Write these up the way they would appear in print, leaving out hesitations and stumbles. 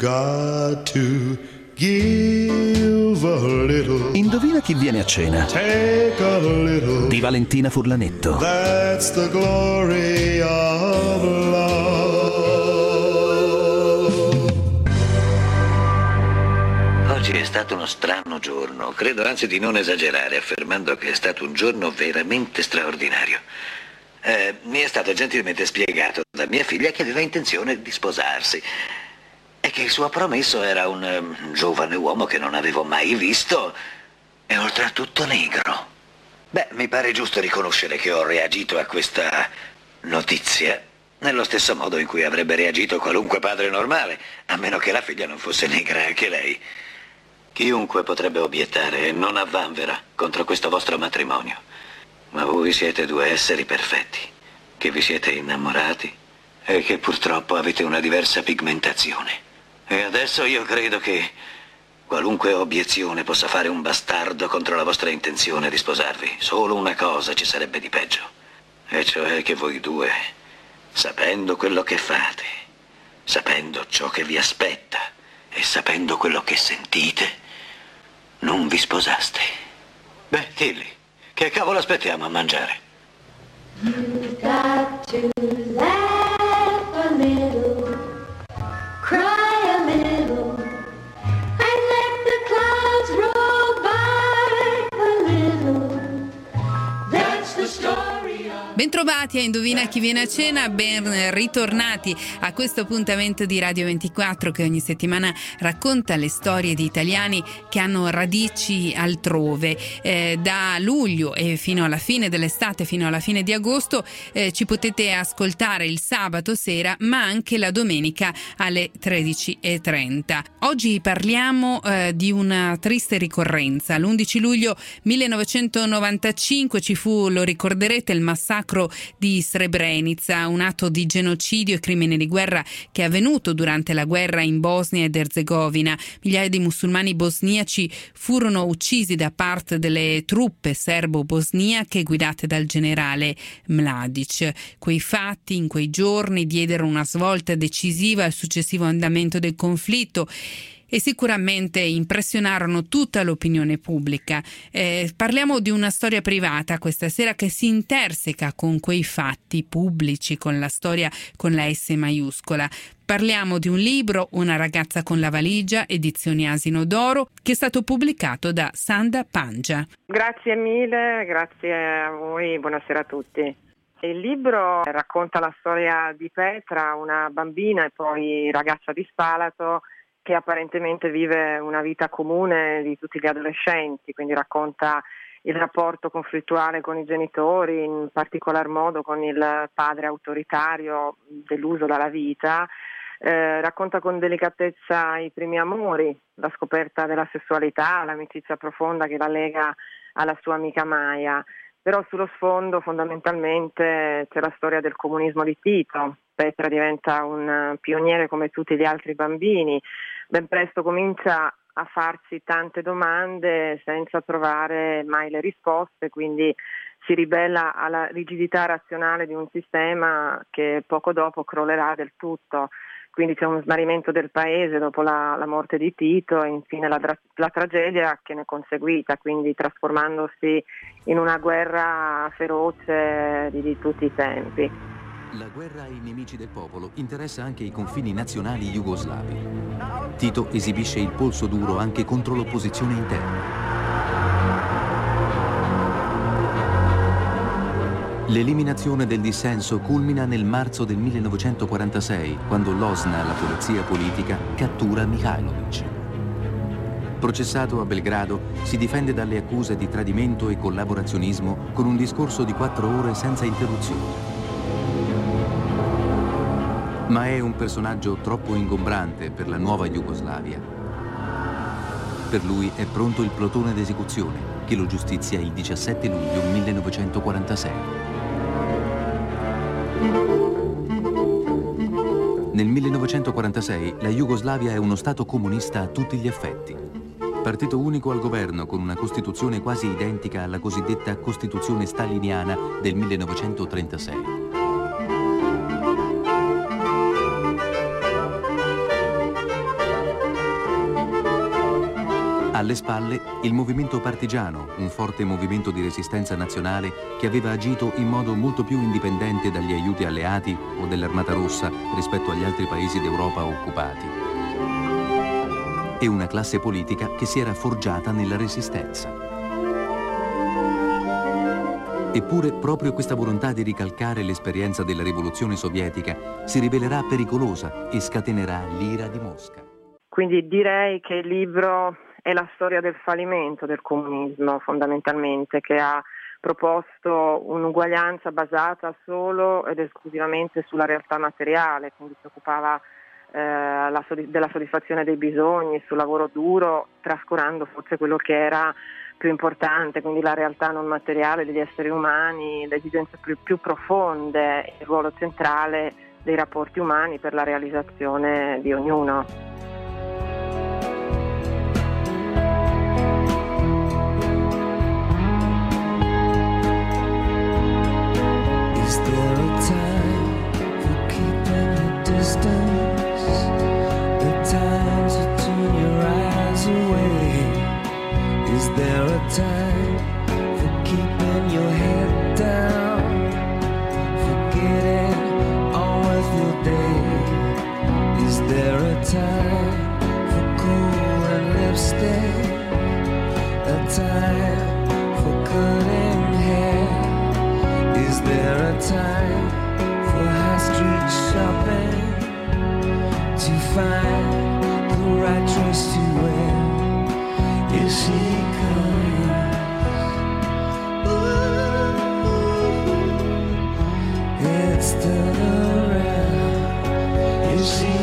got to give a little. Indovina chi viene a cena? Take a little. Di Valentina Furlanetto. That's the glory of love. Oggi è stato uno strano giorno. Credo anzi di non esagerare affermando che è stato un giorno veramente straordinario. Mi è stato gentilmente spiegato da mia figlia che aveva intenzione di sposarsi e che il suo promesso era un giovane uomo che non avevo mai visto e oltretutto negro. Beh, mi pare giusto riconoscere che ho reagito a questa notizia nello stesso modo in cui avrebbe reagito qualunque padre normale, a meno che la figlia non fosse negra anche lei. Chiunque potrebbe obiettare, non avvanvera contro questo vostro matrimonio. Ma voi siete due esseri perfetti, che vi siete innamorati e che purtroppo avete una diversa pigmentazione. E adesso io credo che qualunque obiezione possa fare un bastardo contro la vostra intenzione di sposarvi. Solo una cosa ci sarebbe di peggio, e cioè che voi due, sapendo quello che fate, sapendo ciò che vi aspetta e sapendo quello che sentite, non vi sposaste. Beh, Tilly, che cavolo aspettiamo a mangiare? You've got to laugh a little, cry a little, and let the clouds roll by a little. That's the story of... Bentrovati a Indovina chi viene a cena, ben ritornati a questo appuntamento di Radio 24 che ogni settimana racconta le storie di italiani che hanno radici altrove. Da luglio e fino alla fine dell'estate, fino alla fine di agosto, ci potete ascoltare il sabato sera ma anche la domenica alle 13:30. Oggi parliamo di una triste ricorrenza. L'11 luglio 1995 ci fu, lo ricorderete, il massacro di Srebrenica, un atto di genocidio e crimine di guerra che è avvenuto durante la guerra in Bosnia ed Erzegovina. Migliaia di musulmani bosniaci furono uccisi da parte delle truppe serbo-bosniache guidate dal generale Mladic. Quei fatti in quei giorni diedero una svolta decisiva al successivo andamento del conflitto e sicuramente impressionarono tutta l'opinione pubblica. Parliamo di una storia privata questa sera che si interseca con quei fatti pubblici, con la storia con la S maiuscola. Parliamo di un libro, Una ragazza con la valigia, edizioni Asino d'Oro, che è stato pubblicato da Sanda Pangia. Grazie mille, grazie a voi, buonasera a tutti. Il libro racconta la storia di Petra, una bambina e poi ragazza di Spalato, che apparentemente vive una vita comune di tutti gli adolescenti, quindi racconta il rapporto conflittuale con i genitori, in particolar modo con il padre autoritario deluso dalla vita, racconta con delicatezza i primi amori, la scoperta della sessualità, l'amicizia profonda che la lega alla sua amica Maya. Però sullo sfondo fondamentalmente c'è la storia del comunismo di Tito. Petra diventa un pioniere come tutti gli altri bambini, ben presto comincia a farsi tante domande senza trovare mai le risposte, quindi si ribella alla rigidità razionale di un sistema che poco dopo crollerà del tutto. Quindi c'è uno smarrimento del paese dopo la morte di Tito e infine la tragedia che ne è conseguita, quindi trasformandosi in una guerra feroce di tutti i tempi. La guerra ai nemici del popolo interessa anche i confini nazionali jugoslavi. Tito esibisce il polso duro anche contro l'opposizione interna. L'eliminazione del dissenso culmina nel marzo del 1946, quando l'OSNA, la polizia politica, cattura Mihajlović. Processato a Belgrado, si difende dalle accuse di tradimento e collaborazionismo con un discorso di 4 ore senza interruzioni. Ma è un personaggio troppo ingombrante per la nuova Jugoslavia. Per lui è pronto il plotone d'esecuzione, che lo giustizia il 17 luglio 1946. Nel 1946 la Jugoslavia è uno stato comunista a tutti gli effetti. Partito unico al governo con una costituzione quasi identica alla cosiddetta Costituzione staliniana del 1936. Alle spalle il movimento partigiano, un forte movimento di resistenza nazionale che aveva agito in modo molto più indipendente dagli aiuti alleati o dell'Armata Rossa rispetto agli altri paesi d'Europa occupati. E una classe politica che si era forgiata nella resistenza. Eppure proprio questa volontà di ricalcare l'esperienza della rivoluzione sovietica si rivelerà pericolosa e scatenerà l'ira di Mosca. Quindi direi che il libro è la storia del fallimento del comunismo, fondamentalmente, che ha proposto un'uguaglianza basata solo ed esclusivamente sulla realtà materiale, quindi si occupava della soddisfazione dei bisogni, sul lavoro duro, trascurando forse quello che era più importante, quindi la realtà non materiale degli esseri umani, le esigenze più profonde, il ruolo centrale dei rapporti umani per la realizzazione di ognuno. Is there a time for keeping your distance? The time to turn your eyes away. Is there a time for keeping your head down? Forgetting all of your day. Is there a time for cool and lipstick? A time for cutting hair? Is there a time for high street shopping? To find the right dress to wear? Here she comes. Ooh, it's turned around. Here she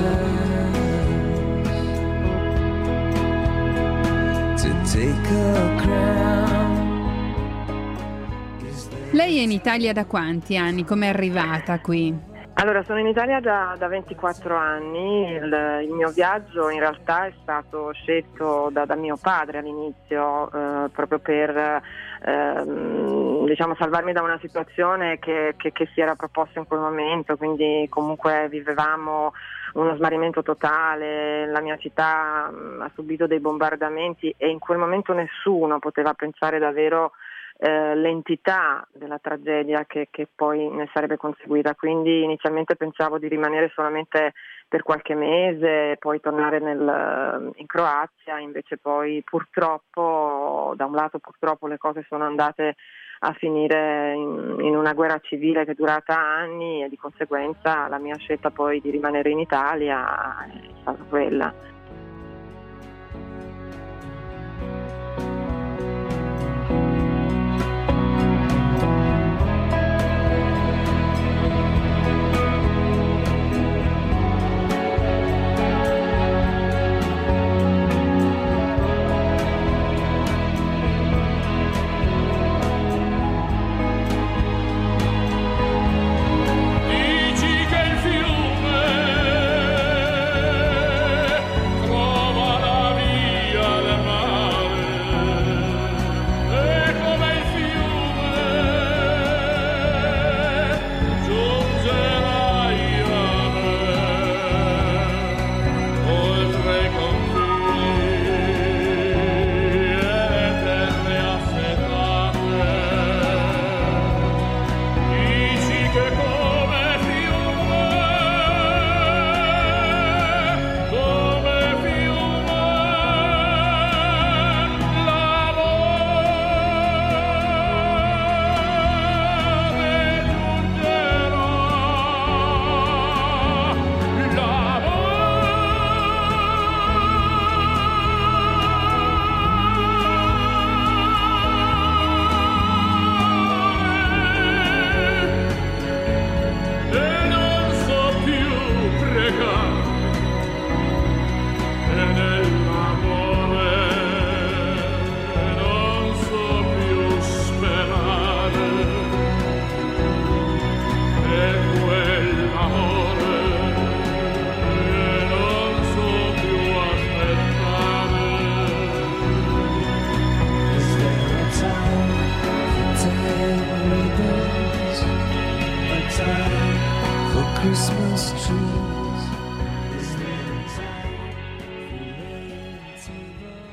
comes to take her crown. Lei è in Italia da quanti anni? Come è arrivata qui? Allora, sono in Italia da 24 anni, il mio viaggio in realtà è stato scelto da mio padre all'inizio, proprio per salvarmi da una situazione che si era proposta in quel momento, quindi comunque vivevamo uno smarrimento totale, la mia città ha subito dei bombardamenti e in quel momento nessuno poteva pensare davvero l'entità della tragedia che poi ne sarebbe conseguita, quindi inizialmente pensavo di rimanere solamente per qualche mese e poi tornare in Croazia, invece poi purtroppo, da un lato purtroppo le cose sono andate a finire in una guerra civile che è durata anni e di conseguenza la mia scelta poi di rimanere in Italia è stata quella.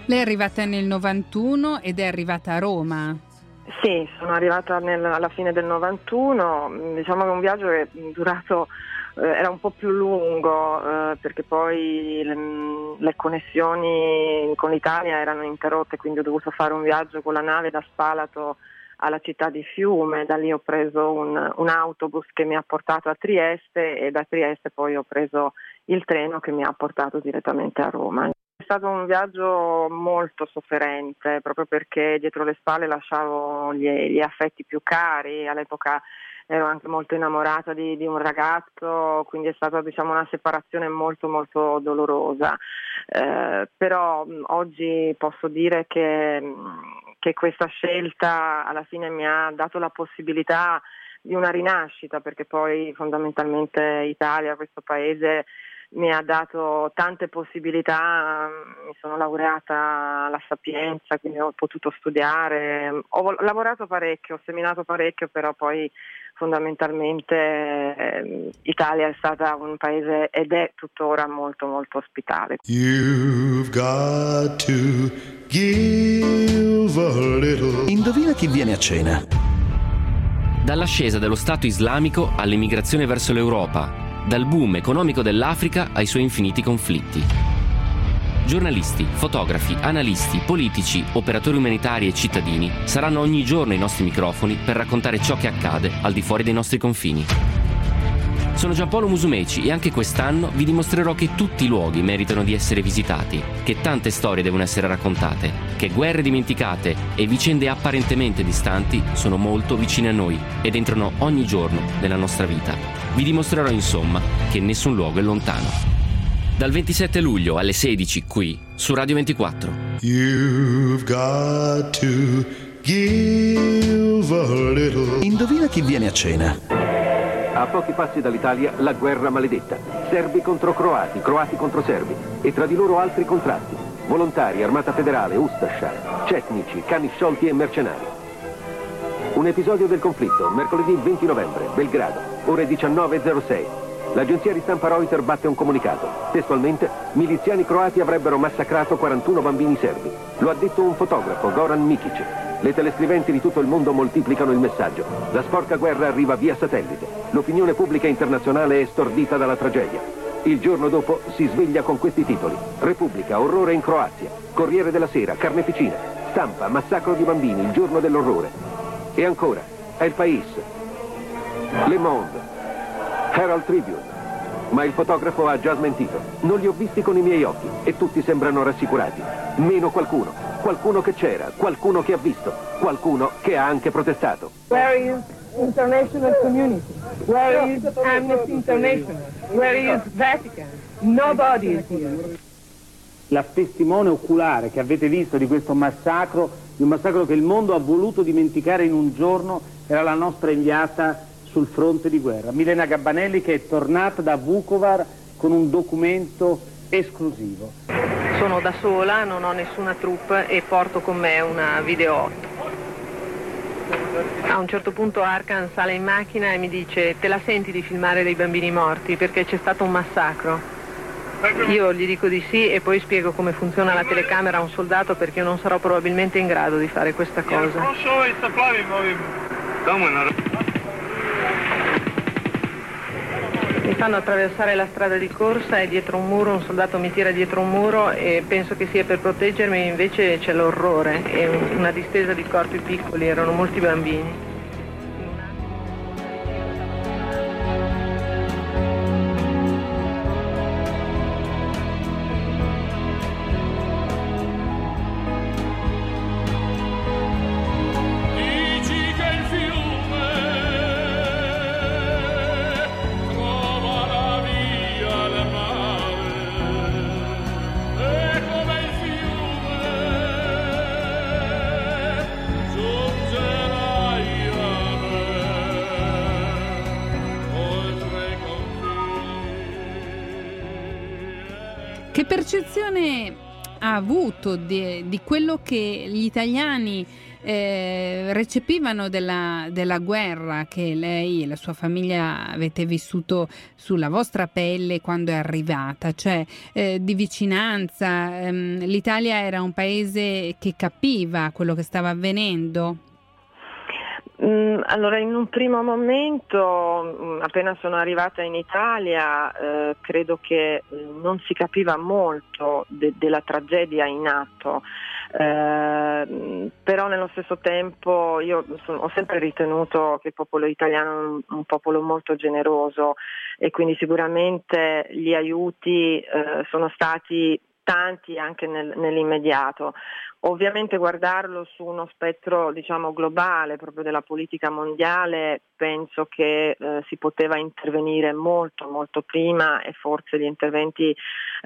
Lei è arrivata nel 91 ed è arrivata a Roma. Sì, sono arrivata alla fine del 91, diciamo che è un viaggio che è durato, era un po' più lungo, perché poi le connessioni con l'Italia erano interrotte, quindi ho dovuto fare un viaggio con la nave da Spalato alla città di Fiume. Da lì ho preso un autobus che mi ha portato a Trieste e da Trieste poi ho preso il treno che mi ha portato direttamente a Roma. È stato un viaggio molto sofferente, proprio perché dietro le spalle lasciavo gli affetti più cari. All'epoca ero anche molto innamorata di un ragazzo, quindi è stata, diciamo, una separazione molto molto dolorosa. Però oggi posso dire che questa scelta alla fine mi ha dato la possibilità di una rinascita, perché poi fondamentalmente Italia, questo paese, mi ha dato tante possibilità. Mi sono laureata alla Sapienza, quindi ho potuto studiare, ho lavorato parecchio, ho seminato parecchio, però poi fondamentalmente Italia è stata un paese ed è tuttora molto molto ospitale. You've got to give a little. Indovina chi viene a cena. Dall'ascesa dello Stato islamico all'immigrazione verso l'Europa, dal boom economico dell'Africa ai suoi infiniti conflitti. Giornalisti, fotografi, analisti, politici, operatori umanitari e cittadini saranno ogni giorno ai nostri microfoni per raccontare ciò che accade al di fuori dei nostri confini. Sono Giampaolo Musumeci e anche quest'anno vi dimostrerò che tutti i luoghi meritano di essere visitati, che tante storie devono essere raccontate, che guerre dimenticate e vicende apparentemente distanti sono molto vicine a noi ed entrano ogni giorno nella nostra vita. Vi dimostrerò insomma che nessun luogo è lontano. Dal 27 luglio alle 16 qui su Radio 24. You've got to give a little. Indovina chi viene a cena. A pochi passi dall'Italia, la guerra maledetta. Serbi contro croati, croati contro serbi. E tra di loro altri contrasti. Volontari, Armata Federale, Ustascia, cetnici, cani sciolti e mercenari. Un episodio del conflitto, mercoledì 20 novembre, Belgrado, ore 19.06. L'agenzia di stampa Reuters batte un comunicato. Testualmente, miliziani croati avrebbero massacrato 41 bambini serbi. Lo ha detto un fotografo, Goran Mikic. Le telescriventi di tutto il mondo moltiplicano il messaggio. La sporca guerra arriva via satellite. L'opinione pubblica internazionale è stordita dalla tragedia. Il giorno dopo si sveglia con questi titoli. Repubblica, orrore in Croazia. Corriere della Sera, carneficina. Stampa, massacro di bambini, il giorno dell'orrore. E ancora, El País, Le Monde, Herald Tribune. Ma il fotografo ha già smentito. Non li ho visti con i miei occhi e tutti sembrano rassicurati. Meno qualcuno. Qualcuno che c'era, qualcuno che ha visto, qualcuno che ha anche protestato. Where is international community? Where is Amnesty International? Where is Vatican? Nobody is here. La testimone oculare che avete visto di questo massacro, di un massacro che il mondo ha voluto dimenticare in un giorno, era la nostra inviata sul fronte di guerra, Milena Gabbanelli, che è tornata da Vukovar con un documento esclusivo. Sono da sola, non ho nessuna troupe e porto con me una video 8. A un certo punto Arkan sale in macchina e mi dice: te la senti di filmare dei bambini morti perché c'è stato un massacro? Io gli dico di sì e poi spiego come funziona la telecamera a un soldato, perché io non sarò probabilmente in grado di fare questa cosa. Mi fanno attraversare la strada di corsa e dietro un muro un soldato mi tira dietro un muro e penso che sia per proteggermi, invece c'è l'orrore e una distesa di corpi piccoli, erano molti bambini. Che percezione ha avuto di quello che gli italiani recepivano della guerra che lei e la sua famiglia avete vissuto sulla vostra pelle quando è arrivata, cioè di vicinanza? L'Italia era un paese che capiva quello che stava avvenendo? Allora, in un primo momento, appena sono arrivata in Italia, credo che non si capiva molto della tragedia in atto, però nello stesso tempo io ho sempre ritenuto che il popolo italiano è un popolo molto generoso e quindi sicuramente gli aiuti sono stati tanti anche nell'immediato. Ovviamente guardarlo su uno spettro, diciamo, globale, proprio della politica mondiale, penso che si poteva intervenire molto molto prima e forse gli interventi,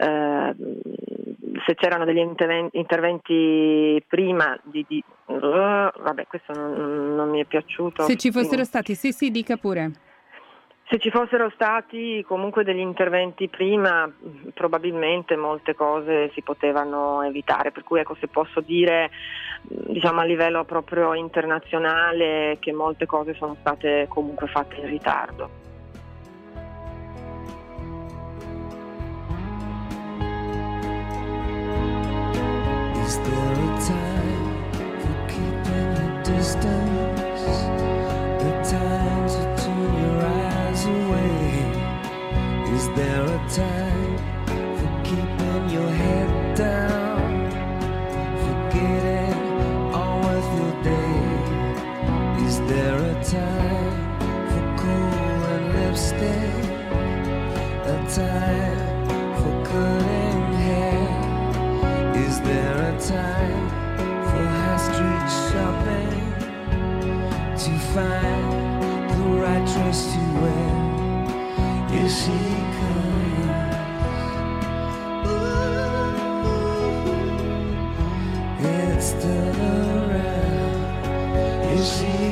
se c'erano degli interventi prima vabbè, questo non mi è piaciuto. Se ci fossero stati, sì, dica pure. Se ci fossero stati comunque degli interventi prima, probabilmente molte cose si potevano evitare, per cui ecco, se posso dire, diciamo a livello proprio internazionale, che molte cose sono state comunque fatte in ritardo. Is there a time for keeping your distance? A time to turn your eyes away? Is there a time for keeping your head down? Forgetting all of your day? Is there a time for cool and lipstick? A time for cutting hair? Is there a time for high street shopping? To find the right dress to wear? Here she comes. Ooh, it's still around. Here she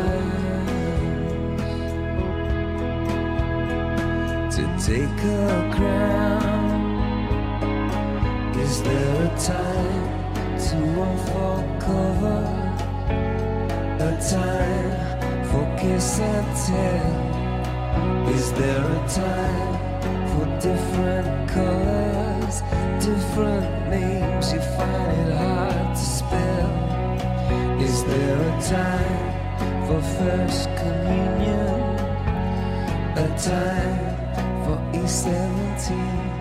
comes to take her crown. Is there a time to unfold cover? A time for kiss and tell? Is there a time for different colors, different names you find it hard to spell? Is there a time for first communion? A time for E17?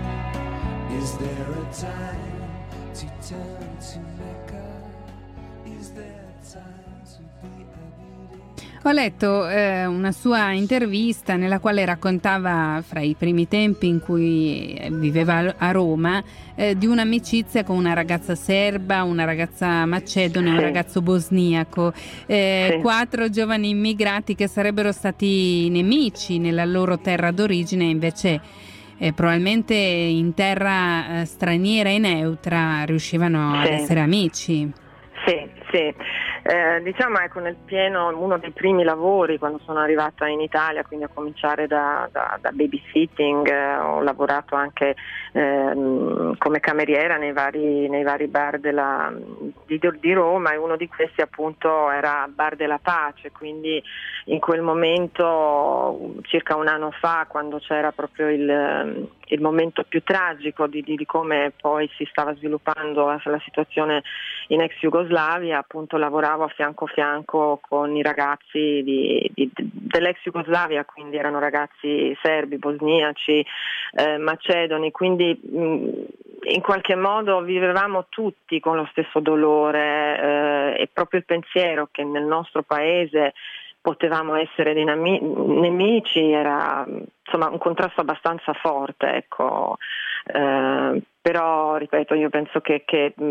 Is there a time to turn to Mecca? Is there a time to be a beauty? Ho letto una sua intervista nella quale raccontava, fra i primi tempi in cui viveva a Roma, di un'amicizia con una ragazza serba, una ragazza macedone e un ragazzo bosniaco, 4 giovani immigrati che sarebbero stati nemici nella loro terra d'origine, invece probabilmente in terra straniera e neutra riuscivano ad essere amici. Sì. Diciamo, ecco, nel pieno, uno dei primi lavori quando sono arrivata in Italia, quindi a cominciare da babysitting, ho lavorato anche come cameriera nei vari bar di Roma, e uno di questi appunto era Bar della Pace, quindi in quel momento, circa un anno fa, quando c'era proprio il momento più tragico di come poi si stava sviluppando la situazione in ex Jugoslavia, appunto lavoravo a fianco con i ragazzi dell'ex Jugoslavia, quindi erano ragazzi serbi, bosniaci, macedoni, quindi in qualche modo vivevamo tutti con lo stesso dolore, e proprio il pensiero che nel nostro paese potevamo essere dei nemici era insomma un contrasto abbastanza forte, ecco. Però ripeto, io penso che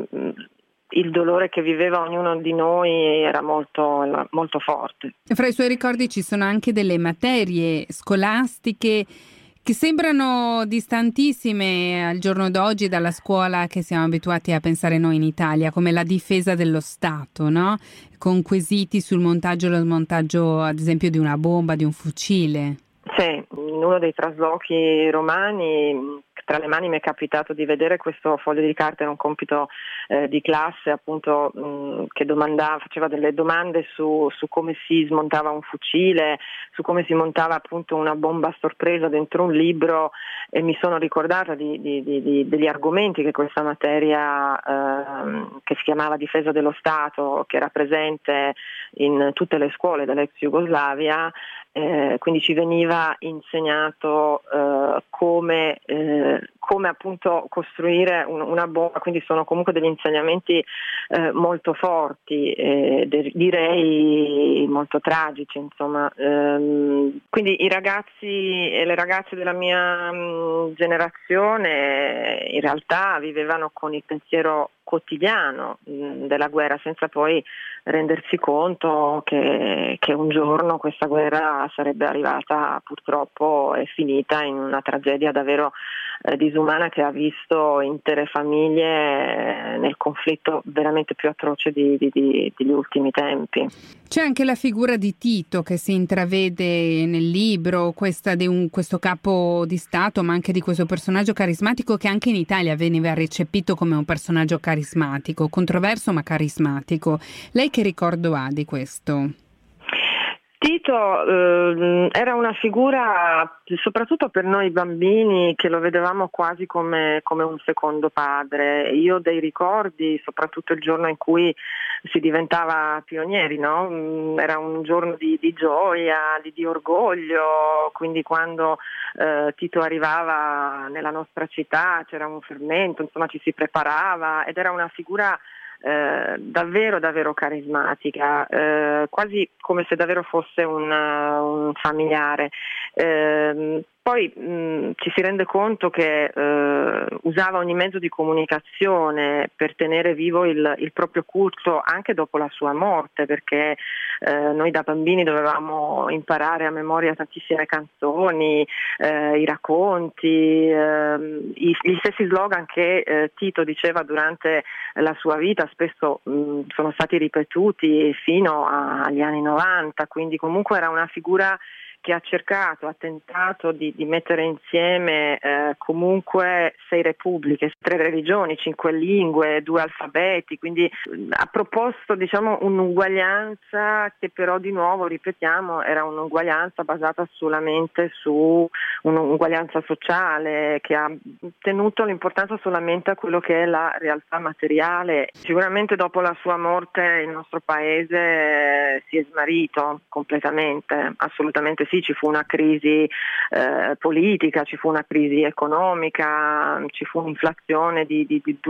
il dolore che viveva ognuno di noi era molto, molto forte. Fra i suoi ricordi ci sono anche delle materie scolastiche che sembrano distantissime al giorno d'oggi dalla scuola che siamo abituati a pensare noi in Italia, come la difesa dello Stato, no? Con quesiti sul montaggio e lo smontaggio, ad esempio, di una bomba, di un fucile. Sì, in uno dei traslochi romani tra le mani mi è capitato di vedere questo foglio di carta, era un compito di classe appunto che faceva delle domande su come si smontava un fucile, su come si montava appunto una bomba a sorpresa dentro un libro, e mi sono ricordata degli argomenti che questa materia che si chiamava difesa dello Stato, che era presente in tutte le scuole dell'ex Jugoslavia, quindi ci veniva insegnato come appunto costruire una bomba, quindi sono comunque degli insegnamenti molto forti, direi molto tragici, insomma. Quindi i ragazzi e le ragazze della mia generazione in realtà vivevano con il pensiero quotidiano della guerra, senza poi rendersi conto che un giorno questa guerra sarebbe arrivata purtroppo e finita in una tragedia davvero disumana, che ha visto intere famiglie nel conflitto veramente più atroce degli ultimi tempi. C'è anche la figura di Tito che si intravede nel libro, questa di questo capo di Stato, ma anche di questo personaggio carismatico che anche in Italia veniva recepito come un personaggio carismatico, controverso ma carismatico. Lei che ricordo ha di questo? Tito era una figura, soprattutto per noi bambini, che lo vedevamo quasi come un secondo padre. Io ho dei ricordi, soprattutto il giorno in cui si diventava pionieri, no? Era un giorno di gioia, di orgoglio, quindi quando Tito arrivava nella nostra città c'era un fermento, insomma ci si preparava, ed era una figura davvero davvero carismatica, quasi come se davvero fosse un familiare. Poi ci si rende conto che usava ogni mezzo di comunicazione per tenere vivo il proprio culto anche dopo la sua morte, perché noi da bambini dovevamo imparare a memoria tantissime canzoni, i racconti, gli stessi slogan che Tito diceva durante la sua vita spesso sono stati ripetuti fino agli anni 90, quindi comunque era una figura che ha tentato di mettere insieme comunque 6 repubbliche, 3 religioni, 5 lingue, 2 alfabeti, quindi ha proposto un'uguaglianza che però di nuovo, ripetiamo, era un'uguaglianza basata solamente su un'uguaglianza sociale, che ha tenuto l'importanza solamente a quello che è la realtà materiale. Sicuramente dopo la sua morte il nostro paese si è smarrito completamente, assolutamente sì, ci fu una crisi politica, ci fu una crisi economica, ci fu un'inflazione di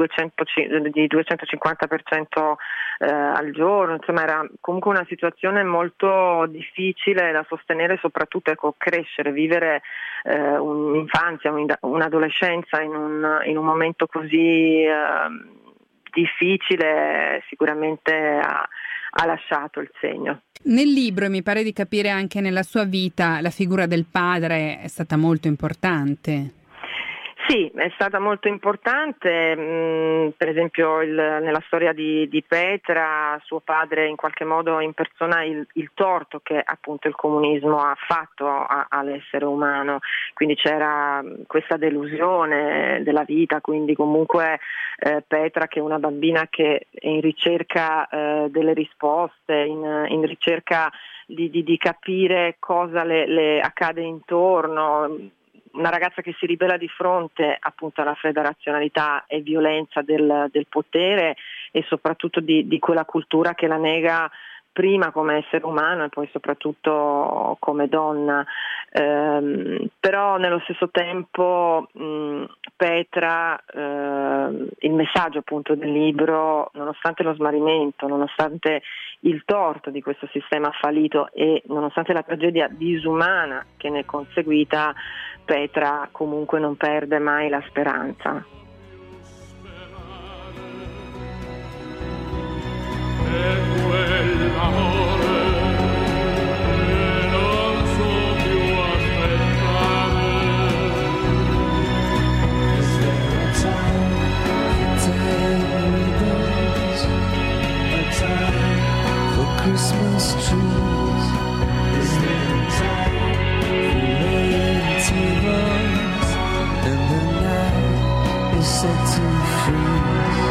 250% al giorno, insomma era comunque una situazione molto difficile da sostenere, soprattutto crescere, vivere un'infanzia, un'adolescenza in un momento così difficile, sicuramente ha lasciato il segno. Nel libro, e mi pare di capire anche nella sua vita, la figura del padre è stata molto importante. Sì, è stata molto importante, per esempio nella storia di Petra, suo padre in qualche modo impersona il torto che appunto il comunismo ha fatto all'essere umano, quindi c'era questa delusione della vita, quindi comunque Petra, che è una bambina che è in ricerca delle risposte, in ricerca di capire cosa le accade intorno, una ragazza che si ribella di fronte appunto alla fredda razionalità e violenza del potere, e soprattutto di quella cultura che la nega prima come essere umano e poi soprattutto come donna. Però nello stesso tempo Petra, il messaggio appunto del libro, nonostante lo smarrimento, nonostante il torto di questo sistema fallito e nonostante la tragedia disumana che ne è conseguita, Petra comunque non perde mai la speranza. Christmas trees, is there time for rain to rise and the night set to freeze.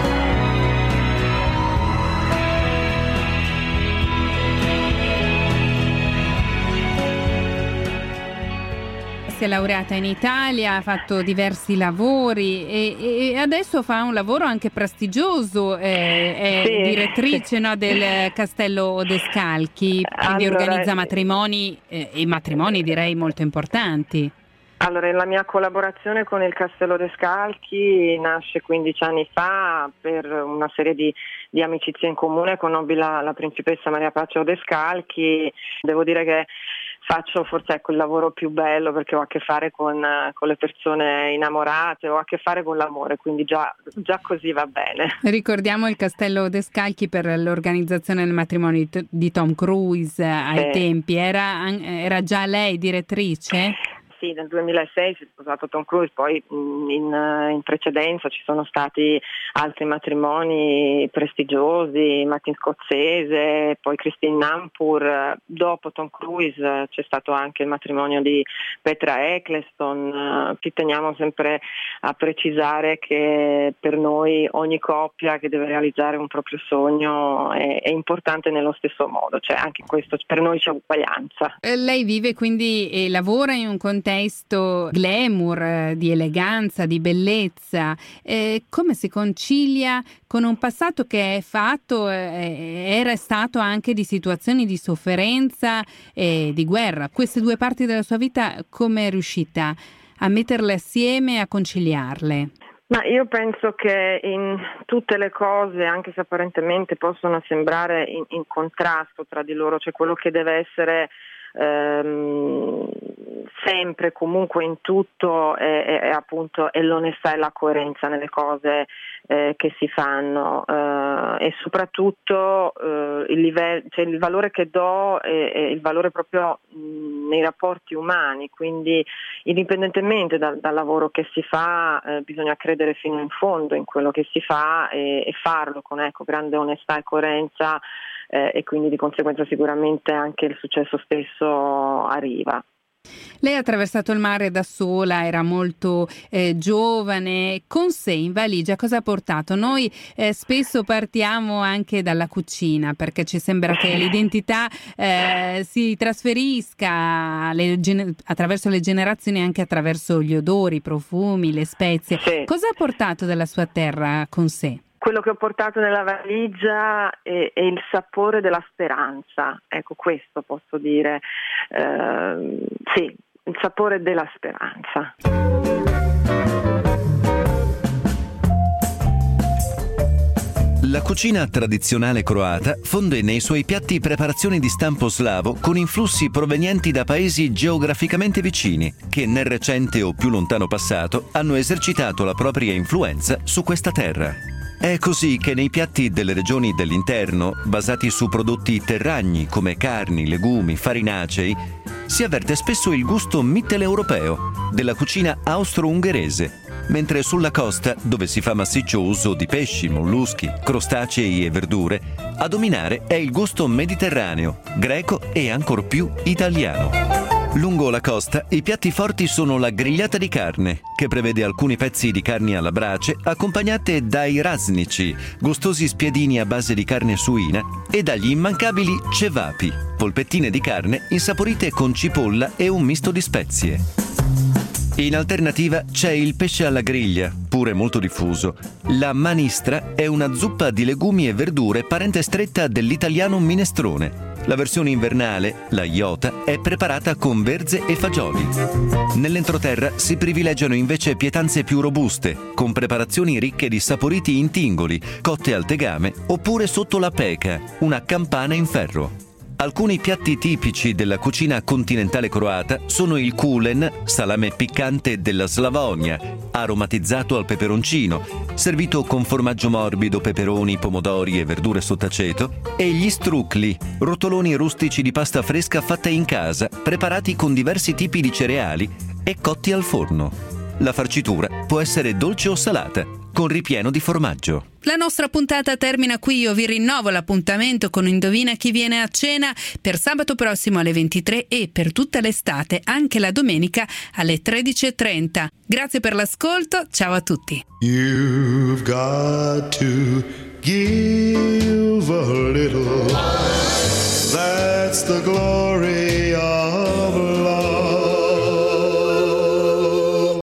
Si è laureata in Italia, ha fatto diversi lavori e adesso fa un lavoro anche prestigioso, è Sì, direttrice sì. no, del Castello Descalchi, quindi Allora, organizza matrimoni e matrimoni direi molto importanti. Allora, la mia collaborazione con il Castello Descalchi nasce 15 anni fa per una serie di amicizie in comune. Conobbi la principessa Maria Paccio Descalchi. Devo dire che faccio forse il lavoro più bello perché ho a che fare con le persone innamorate, ho a che fare con l'amore, quindi già così va bene. Ricordiamo il Castello Descalchi per l'organizzazione del matrimonio di Tom Cruise ai tempi. Era già lei direttrice? Sì, nel 2006 si è sposato Tom Cruise, poi in precedenza ci sono stati altri matrimoni prestigiosi, Martin Scorsese, poi Christine Nampur. Dopo Tom Cruise c'è stato anche il matrimonio di Petra Eccleston. Ci teniamo sempre a precisare che per noi ogni coppia che deve realizzare un proprio sogno è importante nello stesso modo, cioè anche questo per noi c'è uguaglianza. Lei vive quindi e lavora in un contesto glamour, di eleganza, di bellezza. Come si concilia con un passato che è fatto, era stato anche di situazioni di sofferenza e di guerra? Queste due parti della sua vita come è riuscita a metterle assieme e a conciliarle? Ma io penso che in tutte le cose, anche se apparentemente possono sembrare in contrasto tra di loro, cioè quello che deve essere sempre, comunque in tutto è appunto è l'onestà e la coerenza nelle cose che si fanno, e soprattutto il valore che do è il valore proprio nei rapporti umani, quindi indipendentemente dal lavoro che si fa bisogna credere fino in fondo in quello che si fa e farlo con grande onestà e coerenza, e quindi di conseguenza sicuramente anche il successo stesso arriva. Lei ha attraversato il mare da sola, era molto giovane. Con sé in valigia cosa ha portato? Noi spesso partiamo anche dalla cucina perché ci sembra che l'identità si trasferisca attraverso le generazioni, anche attraverso gli odori, i profumi, le spezie. Sì. Cosa ha portato dalla sua terra con sé? Quello che ho portato nella valigia è il sapore della speranza, ecco, questo posso dire, sì, il sapore della speranza. La cucina tradizionale croata fonde nei suoi piatti preparazioni di stampo slavo con influssi provenienti da paesi geograficamente vicini, che nel recente o più lontano passato hanno esercitato la propria influenza su questa terra. È così che nei piatti delle regioni dell'interno, basati su prodotti terragni come carni, legumi, farinacei, si avverte spesso il gusto mitteleuropeo della cucina austro-ungherese, mentre sulla costa, dove si fa massiccio uso di pesci, molluschi, crostacei e verdure, a dominare è il gusto mediterraneo, greco e ancor più italiano. Lungo la costa i piatti forti sono la grigliata di carne, che prevede alcuni pezzi di carni alla brace accompagnate dai raznici, gustosi spiedini a base di carne suina, e dagli immancabili cevapi, polpettine di carne insaporite con cipolla e un misto di spezie. In alternativa c'è il pesce alla griglia, pure molto diffuso. La manistra è una zuppa di legumi e verdure parente stretta dell'italiano minestrone. La versione invernale, la iota, è preparata con verze e fagioli. Nell'entroterra si privilegiano invece pietanze più robuste, con preparazioni ricche di saporiti intingoli, cotte al tegame oppure sotto la peca, una campana in ferro. Alcuni piatti tipici della cucina continentale croata sono il kulen, salame piccante della Slavonia, aromatizzato al peperoncino, servito con formaggio morbido, peperoni, pomodori e verdure sott'aceto, e gli strukli, rotoloni rustici di pasta fresca fatta in casa, preparati con diversi tipi di cereali e cotti al forno. La farcitura può essere dolce o salata, con ripieno di formaggio. La nostra puntata termina qui, io vi rinnovo l'appuntamento con Indovina chi viene a cena per sabato prossimo alle 23 e per tutta l'estate, anche la domenica alle 13:30. Grazie per l'ascolto, ciao a tutti. You've got to give a little. That's the glory